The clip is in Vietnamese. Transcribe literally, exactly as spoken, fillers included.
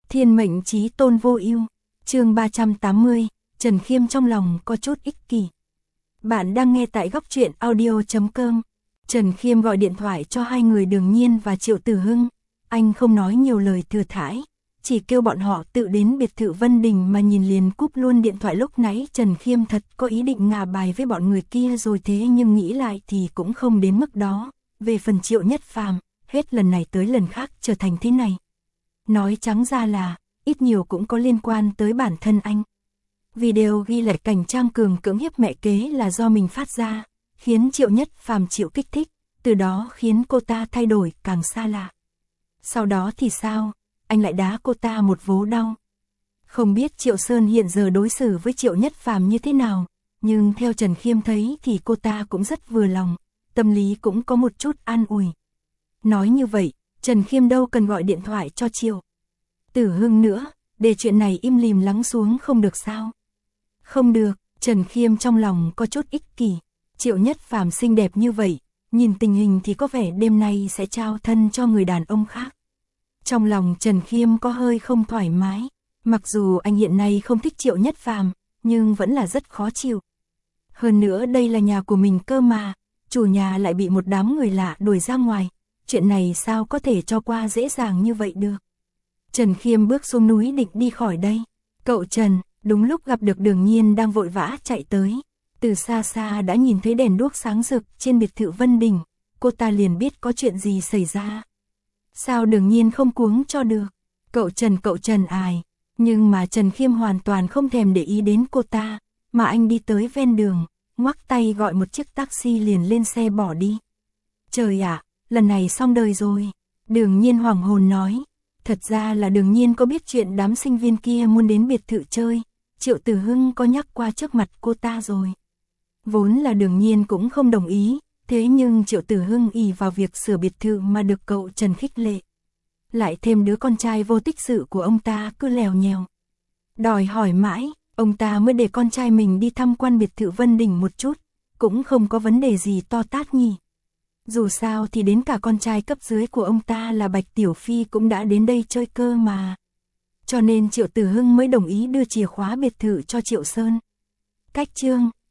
Thiên mệnh chí tôn vô ưu. Chương ba trăm tám mươi, Trần Khiêm trong lòng có chút ích kỷ. Bạn đang nghe tại góc truyện audio chấm com. Trần Khiêm gọi điện thoại cho hai người Đường Nhiên và Triệu Tử Hưng. Anh không nói nhiều lời thừa thãi, chỉ kêu bọn họ tự đến biệt thự Vân Đình mà nhìn liền cúp luôn điện thoại. Lúc nãy Trần Khiêm thật có ý định ngả bài với bọn người kia rồi, thế nhưng nghĩ lại thì cũng không đến mức đó. Về phần Triệu Nhất Phàm, hết lần này tới lần khác trở thành thế này. Nói trắng ra là, ít nhiều cũng có liên quan tới bản thân anh. Video ghi lại cảnh Trang Cường cưỡng hiếp mẹ kế là do mình phát ra, khiến Triệu Nhất Phàm chịu kích thích, từ đó khiến cô ta thay đổi càng xa lạ. Sau đó thì sao? Anh lại đá cô ta một vố đau. Không biết Triệu Sơn hiện giờ đối xử với Triệu Nhất Phàm như thế nào, nhưng theo Trần Khiêm thấy thì cô ta cũng rất vừa lòng, tâm lý cũng có một chút an ủi. Nói như vậy, Trần Khiêm đâu cần gọi điện thoại cho Triệu Tử Hưng nữa, để chuyện này im lìm lắng xuống không được sao? Không được, Trần Khiêm trong lòng có chút ích kỷ. Triệu Nhất Phàm xinh đẹp như vậy, nhìn tình hình thì có vẻ đêm nay sẽ trao thân cho người đàn ông khác. Trong lòng Trần Khiêm có hơi không thoải mái, mặc dù anh hiện nay không thích Triệu Nhất Phàm, nhưng vẫn là rất khó chịu. Hơn nữa đây là nhà của mình cơ mà, chủ nhà lại bị một đám người lạ đuổi ra ngoài, chuyện này sao có thể cho qua dễ dàng như vậy được. Trần Khiêm bước xuống núi định đi khỏi đây. Cậu Trần, đúng lúc gặp được Đường Nhiên đang vội vã chạy tới. Từ xa xa đã nhìn thấy đèn đuốc sáng rực trên biệt thự Vân Đình, cô ta liền biết có chuyện gì xảy ra. Sao Đường Nhiên không cuống cho được? Cậu Trần cậu Trần ài. Nhưng mà Trần Khiêm hoàn toàn không thèm để ý đến cô ta, mà anh đi tới ven đường, ngoắc tay gọi một chiếc taxi liền lên xe bỏ đi. Trời ạ, lần này xong đời rồi. Đường Nhiên hoảng hồn nói. Thật ra là Đường Nhiên có biết chuyện đám sinh viên kia muốn đến biệt thự chơi, Triệu Tử Hưng có nhắc qua trước mặt cô ta rồi. Vốn là Đường Nhiên cũng không đồng ý, thế nhưng Triệu Tử Hưng ỷ vào việc sửa biệt thự mà được cậu Trần khích lệ. Lại thêm đứa con trai vô tích sự của ông ta cứ lèo nhèo. Đòi hỏi mãi, ông ta mới để con trai mình đi tham quan biệt thự Vân Đình một chút, cũng không có vấn đề gì to tát nhỉ. Dù sao thì đến cả con trai cấp dưới của ông ta là Bạch Tiểu Phi cũng đã đến đây chơi cơ mà. Cho nên Triệu Tử Hưng mới đồng ý đưa chìa khóa biệt thự cho Triệu Sơn. Cách chương